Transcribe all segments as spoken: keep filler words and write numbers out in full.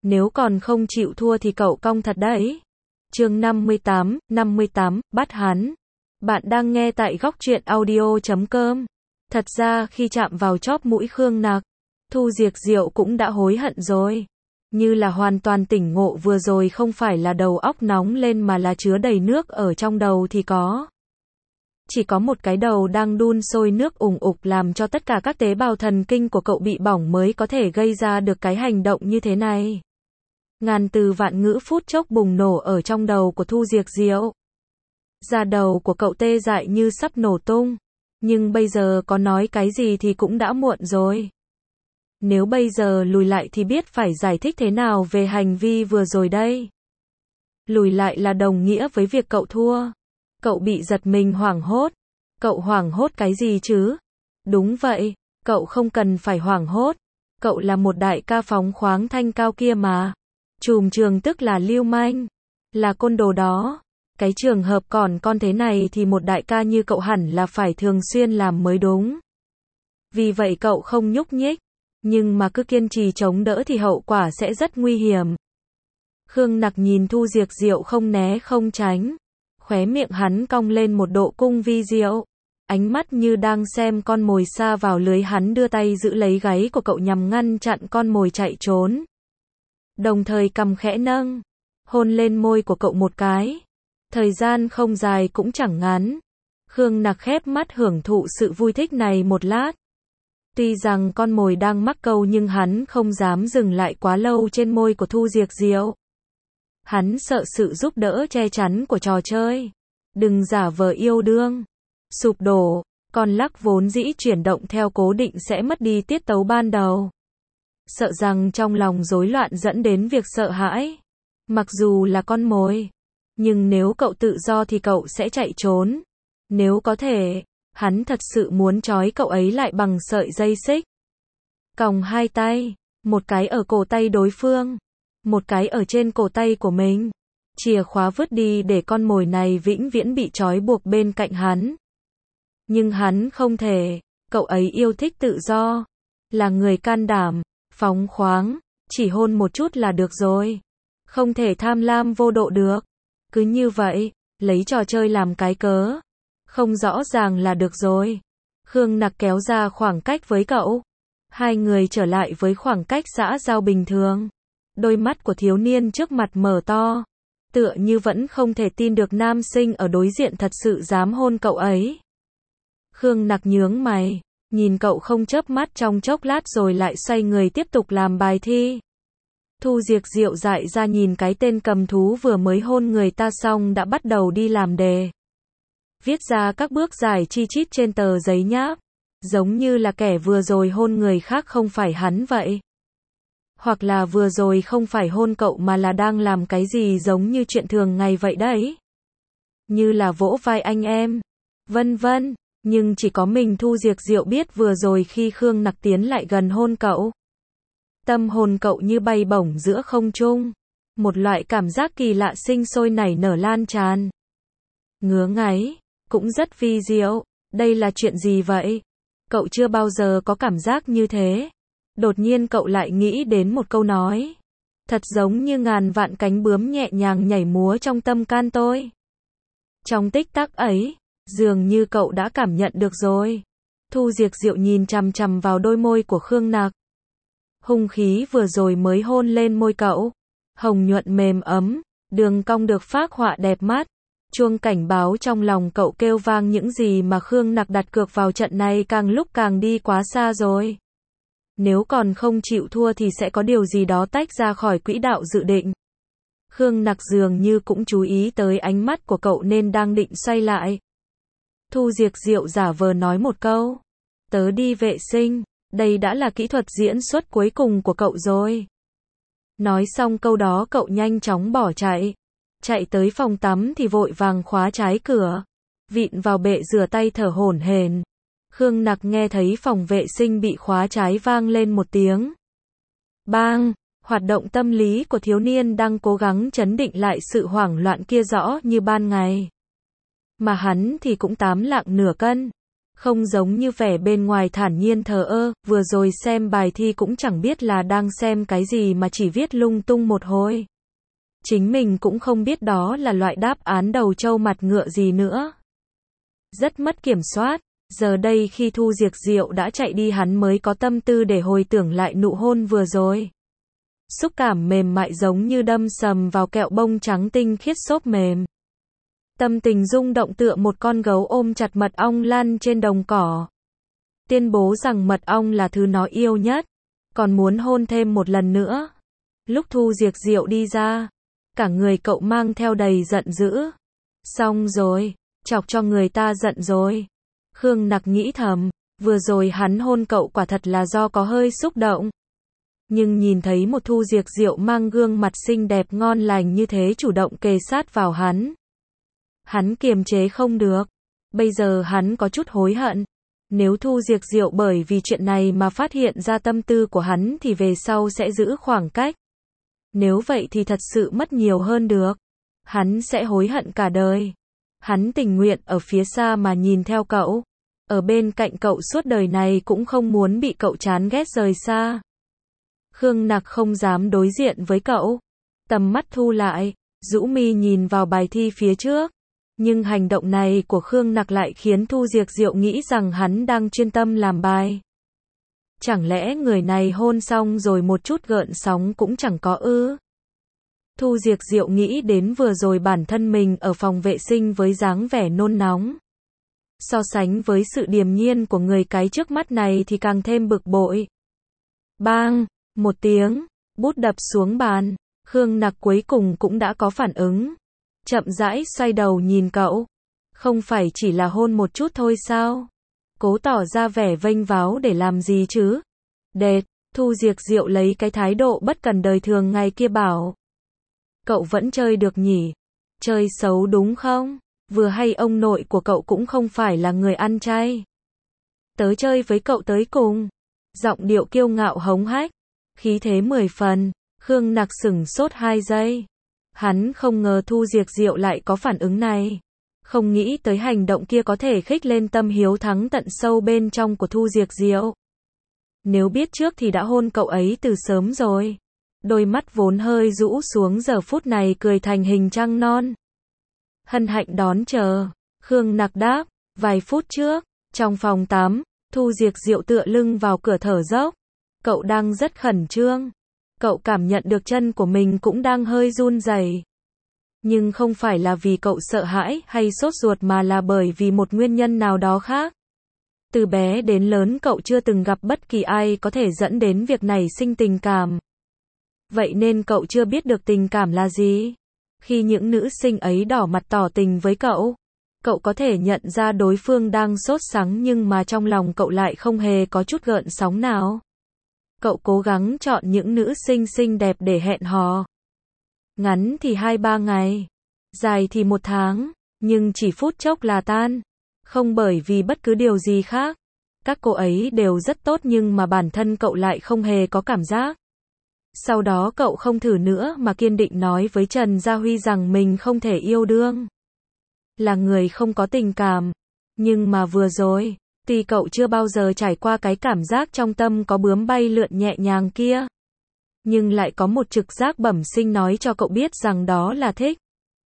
Nếu còn không chịu thua thì cậu cong thật đấy. Chương năm mươi tám, năm mươi tám, bắt hắn. Bạn đang nghe tại góc truyện audio chấm com. Thật ra khi chạm vào chóp mũi Khương Nặc, Thu Diệc Diệu cũng đã hối hận rồi. Như là hoàn toàn tỉnh ngộ vừa rồi không phải là đầu óc nóng lên mà là chứa đầy nước ở trong đầu thì có. Chỉ có một cái đầu đang đun sôi nước ủng ục làm cho tất cả các tế bào thần kinh của cậu bị bỏng mới có thể gây ra được cái hành động như thế này. Ngàn từ vạn ngữ phút chốc bùng nổ ở trong đầu của Thu Diệc Diệu. Da đầu của cậu tê dại như sắp nổ tung. Nhưng bây giờ có nói cái gì thì cũng đã muộn rồi. Nếu bây giờ lùi lại thì biết phải giải thích thế nào về hành vi vừa rồi đây. Lùi lại là đồng nghĩa với việc cậu thua. Cậu bị giật mình hoảng hốt. Cậu hoảng hốt cái gì chứ? Đúng vậy, cậu không cần phải hoảng hốt. Cậu là một đại ca phóng khoáng thanh cao kia mà. Trùm trường tức là lưu manh. Là côn đồ đó. Cái trường hợp còn con thế này thì một đại ca như cậu hẳn là phải thường xuyên làm mới đúng. Vì vậy cậu không nhúc nhích. Nhưng mà cứ kiên trì chống đỡ thì hậu quả sẽ rất nguy hiểm. Khương Nặc nhìn Thu Diệc Diệu không né không tránh. Khóe miệng hắn cong lên một độ cung vi diệu. Ánh mắt như đang xem con mồi sa vào lưới, hắn đưa tay giữ lấy gáy của cậu nhằm ngăn chặn con mồi chạy trốn. Đồng thời cằm khẽ nâng, hôn lên môi của cậu một cái. Thời gian không dài cũng chẳng ngắn. Khương Nặc khép mắt hưởng thụ sự vui thích này một lát. Tuy rằng con mồi đang mắc câu nhưng hắn không dám dừng lại quá lâu trên môi của Thu Diệc Diệu. Hắn sợ sự giúp đỡ che chắn của trò chơi. Đừng giả vờ yêu đương. Sụp đổ, con lắc vốn dĩ chuyển động theo cố định sẽ mất đi tiết tấu ban đầu. Sợ rằng trong lòng rối loạn dẫn đến việc sợ hãi. Mặc dù là con mồi, nhưng nếu cậu tự do thì cậu sẽ chạy trốn. Nếu có thể, hắn thật sự muốn trói cậu ấy lại bằng sợi dây xích. Còng hai tay, một cái ở cổ tay đối phương, một cái ở trên cổ tay của mình. Chìa khóa vứt đi để con mồi này vĩnh viễn bị trói buộc bên cạnh hắn. Nhưng hắn không thể, cậu ấy yêu thích tự do, là người can đảm, phóng khoáng, chỉ hôn một chút là được rồi. Không thể tham lam vô độ được. Cứ như vậy, lấy trò chơi làm cái cớ. Không rõ ràng là được rồi. Khương Nặc kéo ra khoảng cách với cậu. Hai người trở lại với khoảng cách xã giao bình thường. Đôi mắt của thiếu niên trước mặt mở to. Tựa như vẫn không thể tin được nam sinh ở đối diện thật sự dám hôn cậu ấy. Khương Nặc nhướng mày, nhìn cậu không chớp mắt trong chốc lát rồi lại xoay người tiếp tục làm bài thi. Thu Diệc Diệu dại ra nhìn cái tên cầm thú vừa mới hôn người ta xong đã bắt đầu đi làm đề. Viết ra các bước giải chi chít trên tờ giấy nháp. Giống như là kẻ vừa rồi hôn người khác không phải hắn vậy. Hoặc là vừa rồi không phải hôn cậu mà là đang làm cái gì giống như chuyện thường ngày vậy đấy. Như là vỗ vai anh em. Vân vân. Nhưng chỉ có mình Thu Diệc Diệu biết vừa rồi khi Khương Nặc tiến lại gần hôn cậu. Tâm hồn cậu như bay bổng giữa không trung. Một loại cảm giác kỳ lạ sinh sôi nảy nở lan tràn. Ngứa ngáy, cũng rất vi diệu. Đây là chuyện gì vậy? Cậu chưa bao giờ có cảm giác như thế. Đột nhiên cậu lại nghĩ đến một câu nói. Thật giống như ngàn vạn cánh bướm nhẹ nhàng nhảy múa trong tâm can tôi. Trong tích tắc ấy, dường như cậu đã cảm nhận được rồi. Thu Diệc Diệu nhìn chằm chằm vào đôi môi của Khương Nặc. Hung khí vừa rồi mới hôn lên môi cậu. Hồng nhuận mềm ấm, đường cong được phác họa đẹp mắt. Chuông cảnh báo trong lòng cậu kêu vang những gì mà Khương Nặc đặt cược vào trận này càng lúc càng đi quá xa rồi. Nếu còn không chịu thua thì sẽ có điều gì đó tách ra khỏi quỹ đạo dự định. Khương Nặc dường như cũng chú ý tới ánh mắt của cậu nên đang định xoay lại. Thu Diệc Diệu giả vờ nói một câu. Tớ đi vệ sinh. Đây đã là kỹ thuật diễn xuất cuối cùng của cậu rồi. Nói xong câu đó cậu nhanh chóng bỏ chạy. Chạy tới phòng tắm thì vội vàng khóa trái cửa. Vịn vào bệ rửa tay thở hổn hển. Khương Nặc nghe thấy phòng vệ sinh bị khóa trái vang lên một tiếng. Bang! Hoạt động tâm lý của thiếu niên đang cố gắng trấn định lại sự hoảng loạn kia rõ như ban ngày. Mà hắn thì cũng tám lạng nửa cân. Không giống như vẻ bên ngoài thản nhiên thờ ơ, vừa rồi xem bài thi cũng chẳng biết là đang xem cái gì mà chỉ viết lung tung một hồi. Chính mình cũng không biết đó là loại đáp án đầu trâu mặt ngựa gì nữa. Rất mất kiểm soát, giờ đây khi Thu Diệc Diệu đã chạy đi hắn mới có tâm tư để hồi tưởng lại nụ hôn vừa rồi. Xúc cảm mềm mại giống như đâm sầm vào kẹo bông trắng tinh khiết xốp mềm. Tâm tình rung động tựa một con gấu ôm chặt mật ong lăn trên đồng cỏ. Tuyên bố rằng mật ong là thứ nó yêu nhất, còn muốn hôn thêm một lần nữa. Lúc Thu Diệc Diệu đi ra, cả người cậu mang theo đầy giận dữ. Xong rồi, chọc cho người ta giận rồi. Khương Nặc nghĩ thầm, vừa rồi hắn hôn cậu quả thật là do có hơi xúc động. Nhưng nhìn thấy một Thu Diệc Diệu mang gương mặt xinh đẹp ngon lành như thế chủ động kề sát vào hắn. Hắn kiềm chế không được. Bây giờ hắn có chút hối hận. Nếu Thu Diệc Diệu bởi vì chuyện này mà phát hiện ra tâm tư của hắn thì về sau sẽ giữ khoảng cách. Nếu vậy thì thật sự mất nhiều hơn được. Hắn sẽ hối hận cả đời. Hắn tình nguyện ở phía xa mà nhìn theo cậu. Ở bên cạnh cậu suốt đời này cũng không muốn bị cậu chán ghét rời xa. Khương Nặc không dám đối diện với cậu. Tầm mắt thu lại, rũ mi nhìn vào bài thi phía trước. Nhưng hành động này của Khương Nặc lại khiến Thu Diệc Diệu nghĩ rằng hắn đang chuyên tâm làm bài. Chẳng lẽ người này hôn xong rồi một chút gợn sóng cũng chẳng có ư? Thu Diệc Diệu nghĩ đến vừa rồi bản thân mình ở phòng vệ sinh với dáng vẻ nôn nóng. So sánh với sự điềm nhiên của người cái trước mắt này thì càng thêm bực bội. Bang! Một tiếng, bút đập xuống bàn. Khương Nặc cuối cùng cũng đã có phản ứng. Chậm rãi xoay đầu nhìn cậu. Không phải chỉ là hôn một chút thôi sao? Cố tỏ ra vẻ vênh váo để làm gì chứ? Đệt, Thu Diệc Diệu lấy cái thái độ bất cần đời thường ngày kia bảo. Cậu vẫn chơi được nhỉ? Chơi xấu đúng không? Vừa hay ông nội của cậu cũng không phải là người ăn chay. Tớ chơi với cậu tới cùng. Giọng điệu kiêu ngạo hống hách. Khí thế mười phần. Khương Nặc sửng sốt hai giây. Hắn không ngờ Thu Diệc Diệu lại có phản ứng này. Không nghĩ tới hành động kia có thể khích lên tâm hiếu thắng tận sâu bên trong của Thu Diệc Diệu. Nếu biết trước thì đã hôn cậu ấy từ sớm rồi. Đôi mắt vốn hơi rũ xuống giờ phút này cười thành hình trăng non. Hân hạnh đón chờ. Khương Nặc đáp. Vài phút trước, trong phòng tắm, Thu Diệc Diệu tựa lưng vào cửa thở dốc. Cậu đang rất khẩn trương. Cậu cảm nhận được chân của mình cũng đang hơi run rẩy. Nhưng không phải là vì cậu sợ hãi hay sốt ruột mà là bởi vì một nguyên nhân nào đó khác. Từ bé đến lớn cậu chưa từng gặp bất kỳ ai có thể dẫn đến việc nảy sinh tình cảm. Vậy nên cậu chưa biết được tình cảm là gì. Khi những nữ sinh ấy đỏ mặt tỏ tình với cậu, cậu có thể nhận ra đối phương đang sốt sắng nhưng mà trong lòng cậu lại không hề có chút gợn sóng nào. Cậu cố gắng chọn những nữ sinh xinh đẹp để hẹn hò. Ngắn thì hai ba ngày, dài thì một tháng, nhưng chỉ phút chốc là tan. Không bởi vì bất cứ điều gì khác. Các cô ấy đều rất tốt nhưng mà bản thân cậu lại không hề có cảm giác. Sau đó cậu không thử nữa mà kiên định nói với Trần Gia Huy rằng mình không thể yêu đương. Là người không có tình cảm. Nhưng mà vừa rồi, tuy cậu chưa bao giờ trải qua cái cảm giác trong tâm có bướm bay lượn nhẹ nhàng kia. Nhưng lại có một trực giác bẩm sinh nói cho cậu biết rằng đó là thích.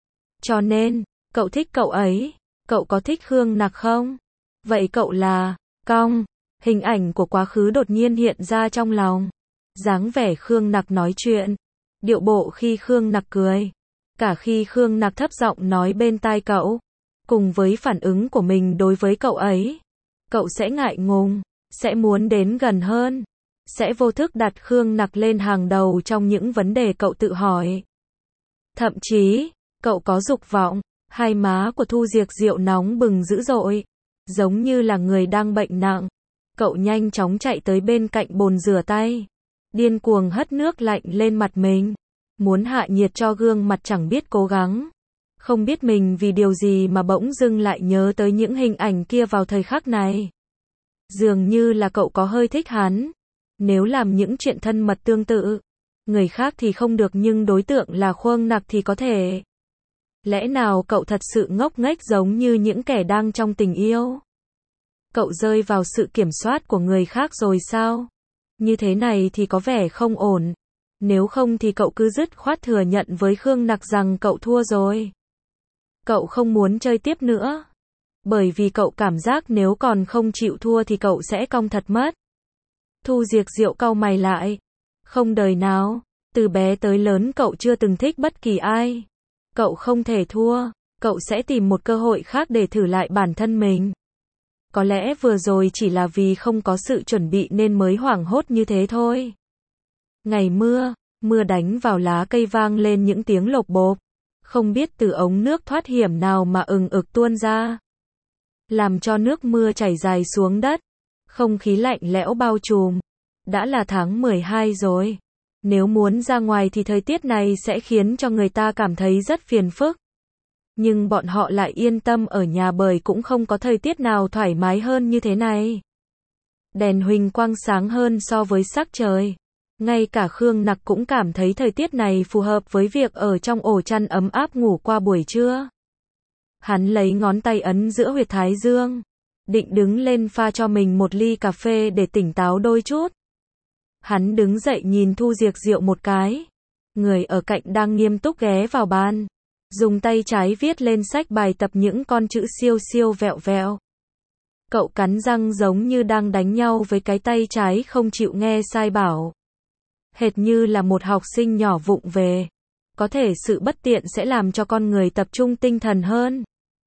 Cho nên, cậu thích cậu ấy. Cậu có thích Khương Nặc không? Vậy cậu là, cong. Hình ảnh của quá khứ đột nhiên hiện ra trong lòng. Dáng vẻ Khương Nặc nói chuyện. Điệu bộ khi Khương Nặc cười. Cả khi Khương Nặc thấp giọng nói bên tai cậu. Cùng với phản ứng của mình đối với cậu ấy. Cậu sẽ ngại ngùng. Sẽ muốn đến gần hơn. Sẽ vô thức đặt Khương Nặc lên hàng đầu trong những vấn đề cậu tự hỏi. Thậm chí, cậu có dục vọng. Hai má của Thu Diệc Diệu nóng bừng dữ dội. Giống như là người đang bệnh nặng. Cậu nhanh chóng chạy tới bên cạnh bồn rửa tay. Điên cuồng hất nước lạnh lên mặt mình. Muốn hạ nhiệt cho gương mặt chẳng biết cố gắng. Không biết mình vì điều gì mà bỗng dưng lại nhớ tới những hình ảnh kia vào thời khắc này. Dường như là cậu có hơi thích hắn. Nếu làm những chuyện thân mật tương tự. Người khác thì không được nhưng đối tượng là Khương Nặc thì có thể. Lẽ nào cậu thật sự ngốc nghếch giống như những kẻ đang trong tình yêu? Cậu rơi vào sự kiểm soát của người khác rồi sao? Như thế này thì có vẻ không ổn. Nếu không thì cậu cứ dứt khoát thừa nhận với Khương Nặc rằng cậu thua rồi. Cậu không muốn chơi tiếp nữa. Bởi vì cậu cảm giác nếu còn không chịu thua thì cậu sẽ cong thật mất. Thu Diệc Diệu cau mày lại. Không đời nào. Từ bé tới lớn cậu chưa từng thích bất kỳ ai. Cậu không thể thua. Cậu sẽ tìm một cơ hội khác để thử lại bản thân mình. Có lẽ vừa rồi chỉ là vì không có sự chuẩn bị nên mới hoảng hốt như thế thôi. Ngày mưa, mưa đánh vào lá cây vang lên những tiếng lộc bộp. Không biết từ ống nước thoát hiểm nào mà ừng ực tuôn ra. Làm cho nước mưa chảy dài xuống đất. Không khí lạnh lẽo bao trùm. Đã là tháng mười hai rồi. Nếu muốn ra ngoài thì thời tiết này sẽ khiến cho người ta cảm thấy rất phiền phức. Nhưng bọn họ lại yên tâm ở nhà bởi cũng không có thời tiết nào thoải mái hơn như thế này. Đèn huỳnh quang sáng hơn so với sắc trời. Ngay cả Khương Nặc cũng cảm thấy thời tiết này phù hợp với việc ở trong ổ chăn ấm áp ngủ qua buổi trưa. Hắn lấy ngón tay ấn giữa huyệt thái dương. Định đứng lên pha cho mình một ly cà phê để tỉnh táo đôi chút. Hắn đứng dậy nhìn Thu Diệc Diệu một cái. Người ở cạnh đang nghiêm túc ghé vào bàn. Dùng tay trái viết lên sách bài tập những con chữ siêu siêu vẹo vẹo. Cậu cắn răng giống như đang đánh nhau với cái tay trái không chịu nghe sai bảo. Hệt như là một học sinh nhỏ vụng về. Có thể sự bất tiện sẽ làm cho con người tập trung tinh thần hơn.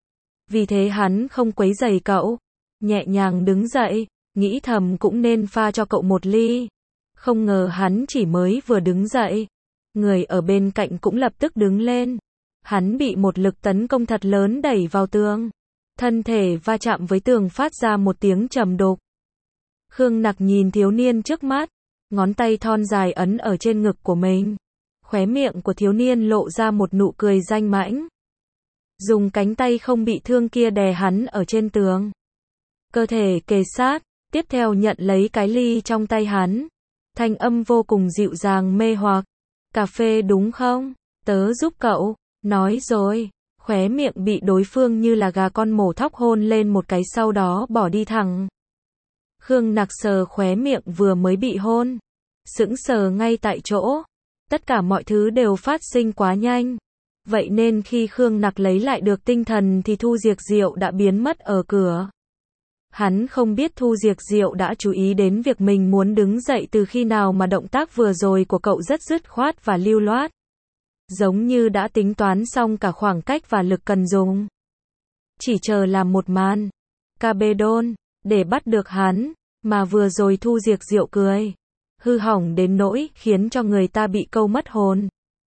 Vì thế hắn không quấy rầy cậu. Nhẹ nhàng đứng dậy, nghĩ thầm cũng nên pha cho cậu một ly. Không ngờ hắn chỉ mới vừa đứng dậy. Người ở bên cạnh cũng lập tức đứng lên. Hắn bị một lực tấn công thật lớn đẩy vào tường. Thân thể va chạm với tường phát ra một tiếng trầm đục. Khương Nặc nhìn thiếu niên trước mắt. Ngón tay thon dài ấn ở trên ngực của mình. Khóe miệng của thiếu niên lộ ra một nụ cười danh mãnh. Dùng cánh tay không bị thương kia đè hắn ở trên tường. Cơ thể kề sát, tiếp theo nhận lấy cái ly trong tay hắn. Thanh âm vô cùng dịu dàng mê hoặc. Cà phê đúng không? Tớ giúp cậu. Nói rồi. Khóe miệng bị đối phương như là gà con mổ thóc hôn lên một cái sau đó bỏ đi thẳng. Khương Nặc sờ khóe miệng vừa mới bị hôn. Sững sờ ngay tại chỗ. Tất cả mọi thứ đều phát sinh quá nhanh. Vậy nên khi Khương Nặc lấy lại được tinh thần thì Thu Diệc Diệu đã biến mất ở cửa. Hắn không biết Thu Diệc Diệu đã chú ý đến việc mình muốn đứng dậy từ khi nào mà động tác vừa rồi của cậu rất dứt khoát và lưu loát. Giống như đã tính toán xong cả khoảng cách và lực cần dùng. Chỉ chờ làm một màn. Ca bê đôn. Để bắt được hắn. Mà vừa rồi Thu Diệc Diệu cười. Hư hỏng đến nỗi khiến cho người ta bị câu mất hồn.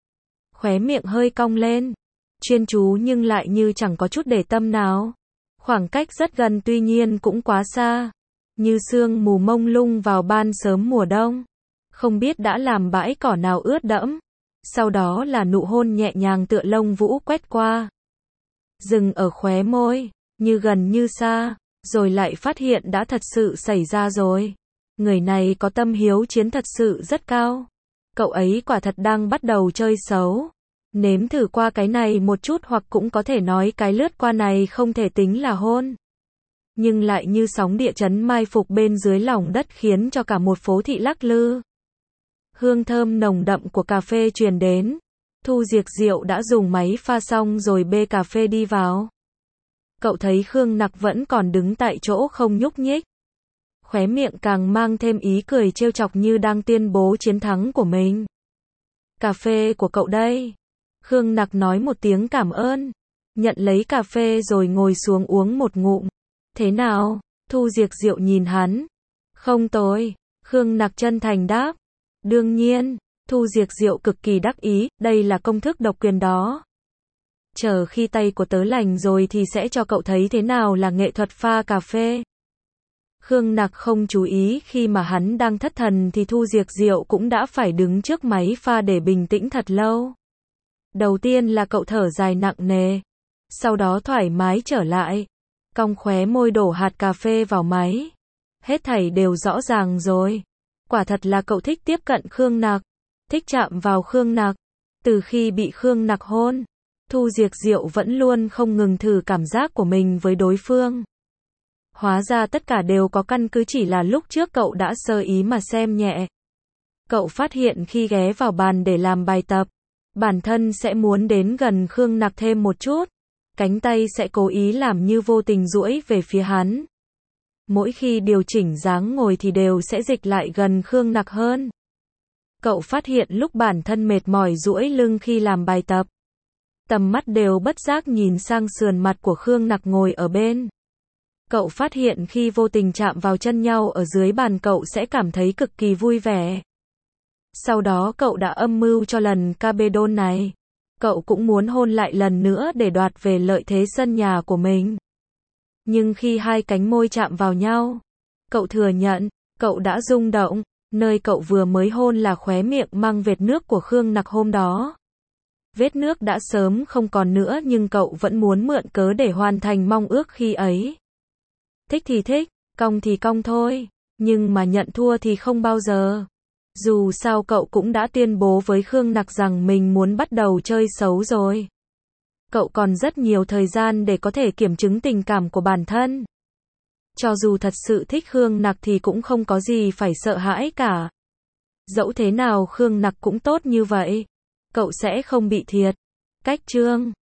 Khóe miệng hơi cong lên. Chuyên chú nhưng lại như chẳng có chút để tâm nào. Khoảng cách rất gần tuy nhiên cũng quá xa. Như sương mù mông lung vào ban sớm mùa đông. Không biết đã làm bãi cỏ nào ướt đẫm. Sau đó là nụ hôn nhẹ nhàng tựa lông vũ quét qua. Dừng ở khóe môi. Như gần như xa. Rồi lại phát hiện đã thật sự xảy ra rồi. Người này có tâm hiếu chiến thật sự rất cao. Cậu ấy quả thật đang bắt đầu chơi xấu. Nếm thử qua cái này một chút hoặc cũng có thể nói cái lướt qua này không thể tính là hôn. Nhưng lại như sóng địa chấn mai phục bên dưới lòng đất khiến cho cả một phố thị lắc lư. Hương thơm nồng đậm của cà phê truyền đến. Thu Diệc Diệu đã dùng máy pha xong rồi bê cà phê đi vào. Cậu thấy Khương Nặc vẫn còn đứng tại chỗ không nhúc nhích. Khóe miệng càng mang thêm ý cười trêu chọc như đang tuyên bố chiến thắng của mình. Cà phê của cậu đây. Khương Nặc nói một tiếng cảm ơn. Nhận lấy cà phê rồi ngồi xuống uống một ngụm. Thế nào? Thu Diệc Diệu nhìn hắn. Không tồi. Khương Nặc chân thành đáp. Đương nhiên. Thu Diệc Diệu cực kỳ đắc ý. Đây là công thức độc quyền đó. Chờ khi tay của tớ lành rồi thì sẽ cho cậu thấy thế nào là nghệ thuật pha cà phê. Khương Nặc không chú ý khi mà hắn đang thất thần thì Thu Diệc Diệu cũng đã phải đứng trước máy pha để bình tĩnh thật lâu. Đầu tiên là cậu thở dài nặng nề. Sau đó thoải mái trở lại. Cong khóe môi đổ hạt cà phê vào máy. Hết thảy đều rõ ràng rồi. Quả thật là cậu thích tiếp cận Khương Nặc. Thích chạm vào Khương Nặc. Từ khi bị Khương Nặc hôn, Thu Diệc Diệu vẫn luôn không ngừng thử cảm giác của mình với đối phương. Hóa ra tất cả đều có căn cứ, chỉ là lúc trước cậu đã sơ ý mà xem nhẹ. Cậu phát hiện khi ghé vào bàn để làm bài tập, bản thân sẽ muốn đến gần Khương Nặc thêm một chút. Cánh tay sẽ cố ý làm như vô tình duỗi về phía hắn. Mỗi khi điều chỉnh dáng ngồi thì đều sẽ dịch lại gần Khương Nặc hơn. Cậu phát hiện lúc bản thân mệt mỏi duỗi lưng khi làm bài tập, tầm mắt đều bất giác nhìn sang sườn mặt của Khương Nặc ngồi ở bên. Cậu phát hiện khi vô tình chạm vào chân nhau ở dưới bàn cậu sẽ cảm thấy cực kỳ vui vẻ. Sau đó cậu đã âm mưu cho lần Cabedon này. Cậu cũng muốn hôn lại lần nữa để đoạt về lợi thế sân nhà của mình. Nhưng khi hai cánh môi chạm vào nhau, cậu thừa nhận, cậu đã rung động. Nơi cậu vừa mới hôn là khóe miệng mang vệt nước của Khương Nặc hôm đó. Vết nước đã sớm không còn nữa nhưng cậu vẫn muốn mượn cớ để hoàn thành mong ước khi ấy. Thích thì thích, cong thì cong thôi, nhưng mà nhận thua thì không bao giờ. Dù sao cậu cũng đã tuyên bố với Khương Nặc rằng mình muốn bắt đầu chơi xấu rồi. Cậu còn rất nhiều thời gian để có thể kiểm chứng tình cảm của bản thân. Cho dù thật sự thích Khương Nặc thì cũng không có gì phải sợ hãi cả. Dẫu thế nào Khương Nặc cũng tốt như vậy. Cậu sẽ không bị thiệt. Cách chương